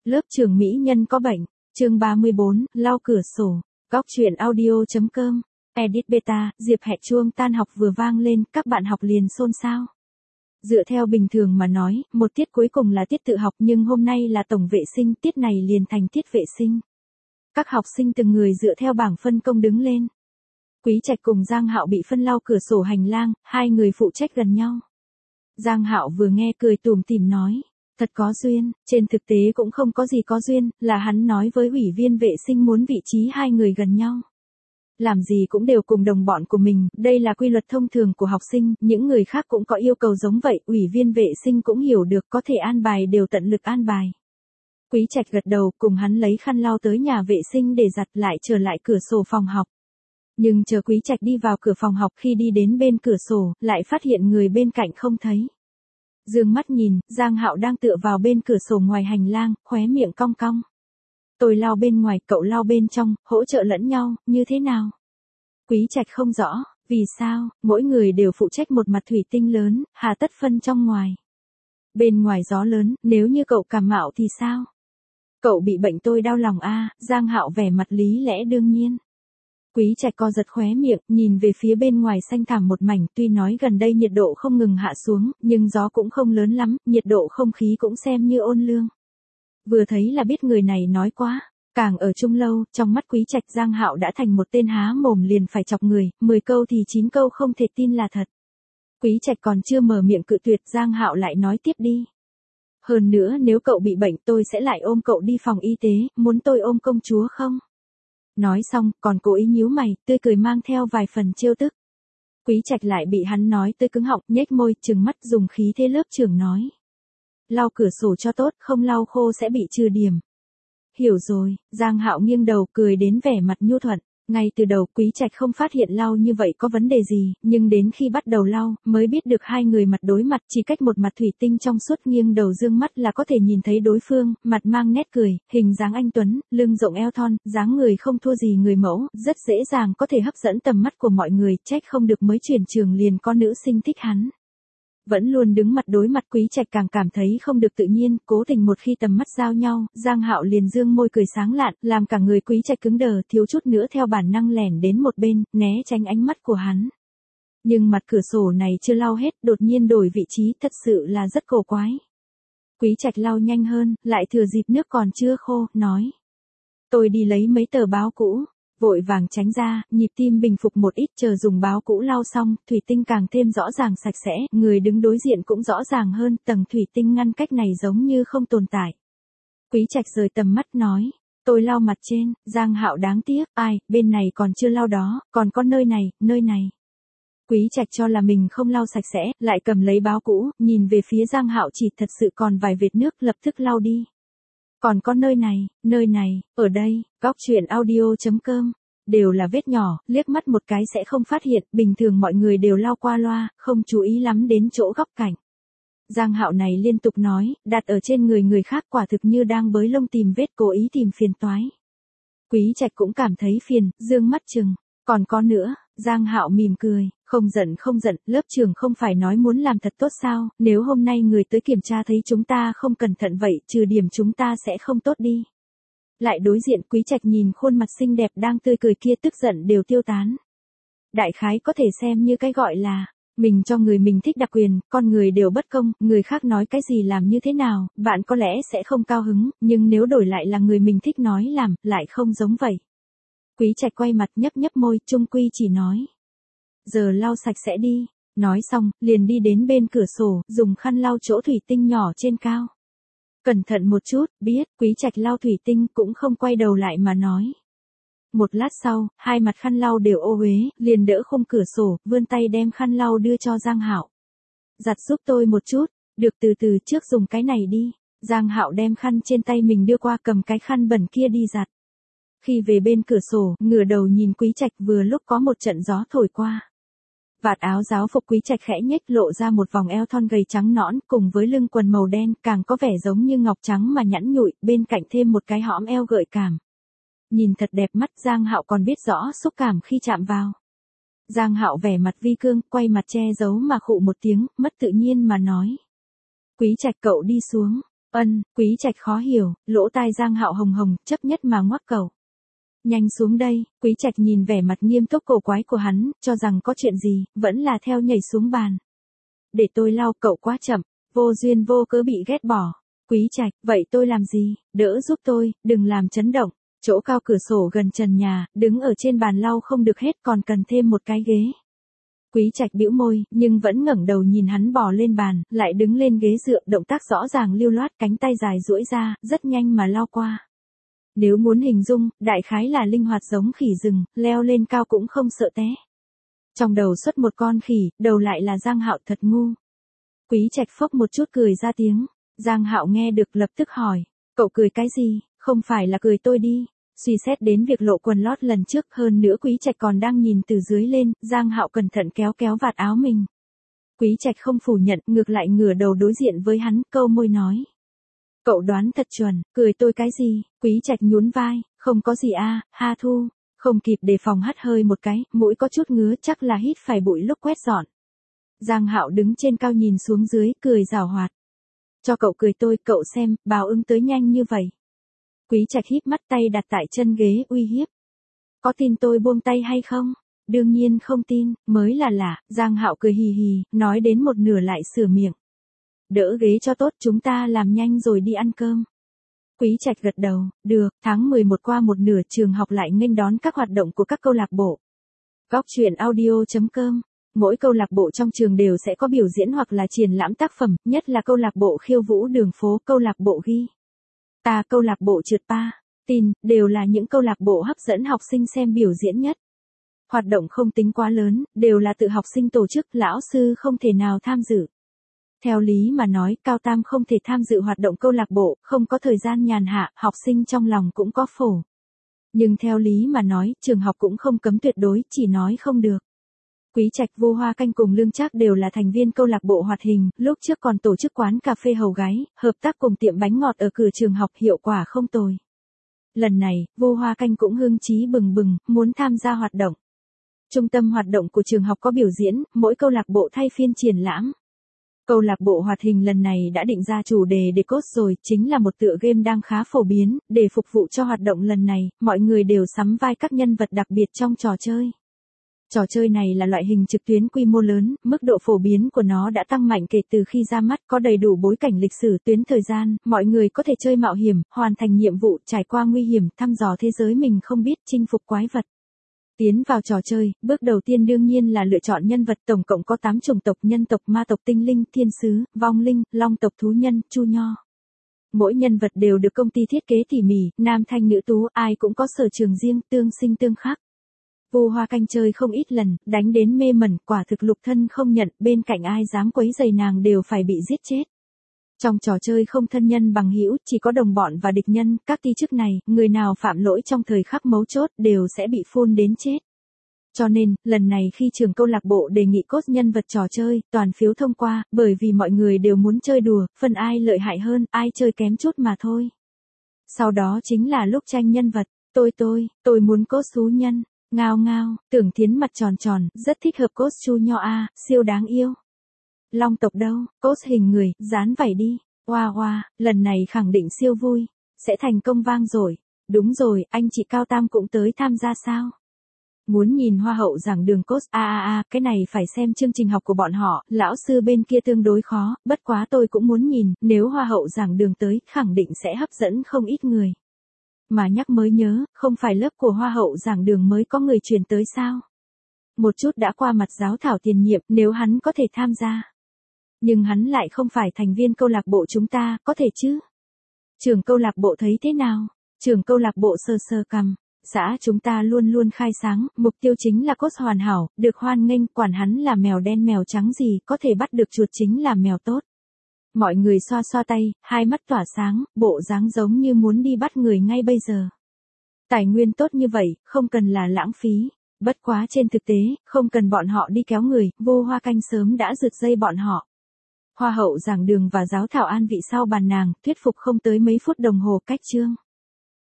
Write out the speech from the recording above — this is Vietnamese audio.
Lớp trưởng mỹ nhân có bệnh. Chương 34, lau cửa sổ. Góc truyện audio.com. Edit beta, Diệp Hẹ chuông tan học vừa vang lên, các bạn học liền xôn xao. Dựa theo bình thường mà nói, một tiết cuối cùng là tiết tự học nhưng hôm nay là tổng vệ sinh, tiết này liền thành tiết vệ sinh. Các học sinh từng người dựa theo bảng phân công đứng lên. Quý Trạch cùng Giang Hạo bị phân lau cửa sổ hành lang, hai người phụ trách gần nhau. Giang Hạo vừa nghe cười tủm tỉm nói, thật có duyên, trên thực tế cũng không có gì có duyên, là hắn nói với ủy viên vệ sinh muốn vị trí hai người gần nhau. Làm gì cũng đều cùng đồng bọn của mình, đây là quy luật thông thường của học sinh, những người khác cũng có yêu cầu giống vậy, ủy viên vệ sinh cũng hiểu được có thể an bài đều tận lực an bài. Quý Trạch gật đầu, cùng hắn lấy khăn lau tới nhà vệ sinh để giặt lại trở lại cửa sổ phòng học. Nhưng chờ Quý Trạch đi vào cửa phòng học khi đi đến bên cửa sổ, lại phát hiện người bên cạnh không thấy. Dương mắt nhìn, Giang Hạo đang tựa vào bên cửa sổ ngoài hành lang, khóe miệng cong cong. Tôi lau bên ngoài, cậu lau bên trong, hỗ trợ lẫn nhau, như thế nào? Quý Trạch không rõ, vì sao, mỗi người đều phụ trách một mặt thủy tinh lớn, hà tất phân trong ngoài. Bên ngoài gió lớn, nếu như cậu cảm mạo thì sao? Cậu bị bệnh tôi đau lòng a. Giang Hạo vẻ mặt lý lẽ đương nhiên. Quý Trạch co giật khóe miệng, nhìn về phía bên ngoài xanh thẳm một mảnh, tuy nói gần đây nhiệt độ không ngừng hạ xuống, nhưng gió cũng không lớn lắm, nhiệt độ không khí cũng xem như ôn lương. Vừa thấy là biết người này nói quá, càng ở chung lâu, trong mắt Quý Trạch Giang Hạo đã thành một tên há mồm liền phải chọc người, 10 câu thì 9 câu không thể tin là thật. Quý Trạch còn chưa mở miệng cự tuyệt, Giang Hạo lại nói tiếp đi. Hơn nữa nếu cậu bị bệnh tôi sẽ lại ôm cậu đi phòng y tế, muốn tôi ôm công chúa không? Nói xong, còn cố ý nhíu mày, tươi cười mang theo vài phần trêu tức. Quý Trạch lại bị hắn nói tươi cứng họng, nhếch môi, trừng mắt dùng khí thế lớp trưởng nói. Lau cửa sổ cho tốt, không lau khô sẽ bị trừ điểm. Hiểu rồi, Giang Hạo nghiêng đầu cười đến vẻ mặt nhu thuận. Ngay từ đầu Quý Trạch không phát hiện lau như vậy có vấn đề gì, nhưng đến khi bắt đầu lau, mới biết được hai người mặt đối mặt chỉ cách một mặt thủy tinh trong suốt, nghiêng đầu dương mắt là có thể nhìn thấy đối phương, mặt mang nét cười, hình dáng anh tuấn, lưng rộng eo thon, dáng người không thua gì người mẫu, rất dễ dàng có thể hấp dẫn tầm mắt của mọi người, trách không được mới chuyển trường liền có nữ sinh thích hắn. Vẫn luôn đứng mặt đối mặt Quý Trạch càng cảm thấy không được tự nhiên, cố tình một khi tầm mắt giao nhau, Giang Hạo liền dương môi cười sáng lạn, làm cả người Quý Trạch cứng đờ, thiếu chút nữa theo bản năng lẻn đến một bên, né tránh ánh mắt của hắn. Nhưng mặt cửa sổ này chưa lau hết, đột nhiên đổi vị trí, thật sự là rất cổ quái. Quý Trạch lau nhanh hơn, lại thừa dịp nước còn chưa khô, nói. Tôi đi lấy mấy tờ báo cũ. Vội vàng tránh ra, nhịp tim bình phục một ít, chờ dùng báo cũ lau xong, thủy tinh càng thêm rõ ràng sạch sẽ, người đứng đối diện cũng rõ ràng hơn, tầng thủy tinh ngăn cách này giống như không tồn tại. Quý Trạch rời tầm mắt nói, tôi lau mặt trên. Giang Hạo đáng tiếc, ai, bên này còn chưa lau đó, còn có nơi này. Quý Trạch cho là mình không lau sạch sẽ, lại cầm lấy báo cũ, nhìn về phía Giang Hạo chỉ thật sự còn vài vệt nước, lập tức lau đi. Còn có nơi này, ở đây, góc truyện audio.com, đều là vết nhỏ, liếc mắt một cái sẽ không phát hiện, bình thường mọi người đều lau qua loa, không chú ý lắm đến chỗ góc cạnh. Giang Hạo này liên tục nói, đặt ở trên người khác quả thực như đang bới lông tìm vết, cố ý tìm phiền toái. Quý Trạch cũng cảm thấy phiền, dương mắt chừng, còn có nữa. Giang Hạo mỉm cười, không giận, lớp trưởng không phải nói muốn làm thật tốt sao, nếu hôm nay người tới kiểm tra thấy chúng ta không cẩn thận vậy, trừ điểm chúng ta sẽ không tốt đi. Lại đối diện Quý Trạch nhìn khuôn mặt xinh đẹp đang tươi cười kia, tức giận đều tiêu tán. Đại khái có thể xem như cái gọi là, mình cho người mình thích đặc quyền, con người đều bất công, người khác nói cái gì làm như thế nào, bạn có lẽ sẽ không cao hứng, nhưng nếu đổi lại là người mình thích nói làm, lại không giống vậy. Quý Trạch quay mặt nhấp môi, chung quy chỉ nói. Giờ lau sạch sẽ đi. Nói xong, liền đi đến bên cửa sổ, dùng khăn lau chỗ thủy tinh nhỏ trên cao. Cẩn thận một chút, biết. Quý Trạch lau thủy tinh cũng không quay đầu lại mà nói. Một lát sau, hai mặt khăn lau đều ô uế, liền đỡ khung cửa sổ, vươn tay đem khăn lau đưa cho Giang Hạo. Giặt giúp tôi một chút, được, từ từ, trước dùng cái này đi. Giang Hạo đem khăn trên tay mình đưa qua, cầm cái khăn bẩn kia đi giặt. Khi về bên cửa sổ, ngửa đầu nhìn Quý Trạch, vừa lúc có một trận gió thổi qua. Vạt áo giáo phục Quý Trạch khẽ nhếch, lộ ra một vòng eo thon gầy trắng nõn, cùng với lưng quần màu đen, càng có vẻ giống như ngọc trắng mà nhẵn nhụi, bên cạnh thêm một cái hõm eo gợi cảm. Nhìn thật đẹp mắt, Giang Hạo còn biết rõ xúc cảm khi chạm vào. Giang Hạo vẻ mặt vi cương, quay mặt che giấu mà khụ một tiếng, mất tự nhiên mà nói. Quý Trạch cậu đi xuống. Quý Trạch khó hiểu, lỗ tai Giang Hạo hồng hồng, chấp nhất mà ngoắc cậu. Nhanh xuống đây, Quý Trạch nhìn vẻ mặt nghiêm túc cổ quái của hắn, cho rằng có chuyện gì, vẫn là theo nhảy xuống bàn. Để tôi lau, cậu quá chậm, vô duyên vô cớ bị ghét bỏ. Quý Trạch, vậy tôi làm gì, đỡ giúp tôi, đừng làm chấn động. Chỗ cao cửa sổ gần trần nhà, đứng ở trên bàn lau không được hết còn cần thêm một cái ghế. Quý Trạch bĩu môi, nhưng vẫn ngẩng đầu nhìn hắn bò lên bàn, lại đứng lên ghế dựa, động tác rõ ràng lưu loát, cánh tay dài duỗi ra, rất nhanh mà lau qua. Nếu muốn hình dung, đại khái là linh hoạt giống khỉ rừng, leo lên cao cũng không sợ té. Trong đầu xuất một con khỉ, đầu lại là Giang Hạo, thật ngu. Quý Trạch phốc một chút cười ra tiếng. Giang Hạo nghe được lập tức hỏi, cậu cười cái gì, không phải là cười tôi đi. Suy xét đến việc lộ quần lót lần trước, hơn nữa Quý Trạch còn đang nhìn từ dưới lên, Giang Hạo cẩn thận kéo kéo vạt áo mình. Quý Trạch không phủ nhận, ngược lại ngửa đầu đối diện với hắn, câu môi nói. Cậu đoán thật chuẩn, cười tôi cái gì, Quý Trạch nhún vai, không có gì a, ha thu, không kịp đề phòng hắt hơi một cái, mũi có chút ngứa, chắc là hít phải bụi lúc quét dọn. Giang Hạo đứng trên cao nhìn xuống dưới, cười giảo hoạt. Cho cậu cười tôi, cậu xem, báo ứng tới nhanh như vậy. Quý Trạch híp mắt, tay đặt tại chân ghế uy hiếp. Có tin tôi buông tay hay không? Đương nhiên không tin, mới là lạ. Giang Hạo cười hì hì, nói đến một nửa lại sửa miệng. Đỡ ghế cho tốt, chúng ta làm nhanh rồi đi ăn cơm. Quý Trạch gật đầu, được. Tháng 11 qua một nửa, trường học lại nghênh đón các hoạt động của các câu lạc bộ. Góc truyện audio.com. Mỗi câu lạc bộ trong trường đều sẽ có biểu diễn hoặc là triển lãm tác phẩm, nhất là câu lạc bộ khiêu vũ đường phố, câu lạc bộ ghi ta, câu lạc bộ trượt pa, tin, đều là những câu lạc bộ hấp dẫn học sinh xem biểu diễn nhất. Hoạt động không tính quá lớn, đều là tự học sinh tổ chức, lão sư không thể nào tham dự. Theo lý mà nói, Cao Tam không thể tham dự hoạt động câu lạc bộ, không có thời gian nhàn hạ, học sinh trong lòng cũng có phổ. Nhưng theo lý mà nói, trường học cũng không cấm tuyệt đối, chỉ nói không được. Quý Trạch, Vô Hoa Canh cùng Lương Trác đều là thành viên câu lạc bộ hoạt hình, lúc trước còn tổ chức quán cà phê hầu gái, hợp tác cùng tiệm bánh ngọt ở cửa trường học, hiệu quả không tồi. Lần này, Vô Hoa Canh cũng hưng chí bừng bừng, muốn tham gia hoạt động. Trung tâm hoạt động của trường học có biểu diễn, mỗi câu lạc bộ thay phiên triển lãm. Câu lạc bộ hoạt hình lần này đã định ra chủ đề để cốt rồi, chính là một tựa game đang khá phổ biến, để phục vụ cho hoạt động lần này, mọi người đều sắm vai các nhân vật đặc biệt trong trò chơi. Trò chơi này là loại hình trực tuyến quy mô lớn, mức độ phổ biến của nó đã tăng mạnh kể từ khi ra mắt, có đầy đủ bối cảnh lịch sử tuyến thời gian, mọi người có thể chơi mạo hiểm, hoàn thành nhiệm vụ, trải qua nguy hiểm, thăm dò thế giới mình không biết, chinh phục quái vật. Tiến vào trò chơi, bước đầu tiên đương nhiên là lựa chọn nhân vật, tổng cộng có 8 chủng tộc: nhân tộc, ma tộc, tinh linh, thiên sứ, vong linh, long tộc, thú nhân, chu nho. Mỗi nhân vật đều được công ty thiết kế tỉ mỉ, nam thanh nữ tú, ai cũng có sở trường riêng, tương sinh tương khắc. Vô Hoa Canh chơi không ít lần, đánh đến mê mẩn, quả thực lục thân không nhận, bên cạnh ai dám quấy rầy nàng đều phải bị giết chết. Trong trò chơi không thân nhân bằng hữu, chỉ có đồng bọn và địch nhân, các ti chức này, người nào phạm lỗi trong thời khắc mấu chốt đều sẽ bị phun đến chết. Cho nên, lần này khi trường câu lạc bộ đề nghị cốt nhân vật trò chơi, toàn phiếu thông qua, bởi vì mọi người đều muốn chơi đùa, phần ai lợi hại hơn, ai chơi kém chút mà thôi. Sau đó chính là lúc tranh nhân vật, tôi muốn cốt xú nhân. Ngao ngao, Tưởng Thiến mặt tròn tròn, rất thích hợp cốt chu nho a, siêu đáng yêu. Long tộc đâu, cốt hình người, dán vảy đi. Hoa hoa, lần này khẳng định siêu vui, sẽ thành công vang rồi. Đúng rồi, anh chị Cao Tam cũng tới tham gia sao? Muốn nhìn hoa hậu giảng đường cốt, cái này phải xem chương trình học của bọn họ, lão sư bên kia tương đối khó, bất quá tôi cũng muốn nhìn, nếu hoa hậu giảng đường tới, khẳng định sẽ hấp dẫn không ít người. Mà nhắc mới nhớ, không phải lớp của hoa hậu giảng đường mới có người truyền tới sao? Một chút đã qua mặt giáo thảo tiền nhiệm, nếu hắn có thể tham gia. Nhưng hắn lại không phải thành viên câu lạc bộ chúng ta, có thể chứ? Trưởng câu lạc bộ thấy thế nào? Trưởng câu lạc bộ sơ sơ cằm. Xã chúng ta luôn luôn khai sáng, mục tiêu chính là cốt hoàn hảo, được hoan nghênh, quản hắn là mèo đen mèo trắng gì, có thể bắt được chuột chính là mèo tốt. Mọi người xoa xoa tay, hai mắt tỏa sáng, bộ dáng giống như muốn đi bắt người ngay bây giờ. Tài nguyên tốt như vậy, không cần là lãng phí. Bất quá trên thực tế, không cần bọn họ đi kéo người, Vô Hoa Canh sớm đã rượt dây bọn họ. Hoa hậu giảng đường và giáo thảo an vị sau bàn nàng, thuyết phục không tới mấy phút đồng hồ cách chương.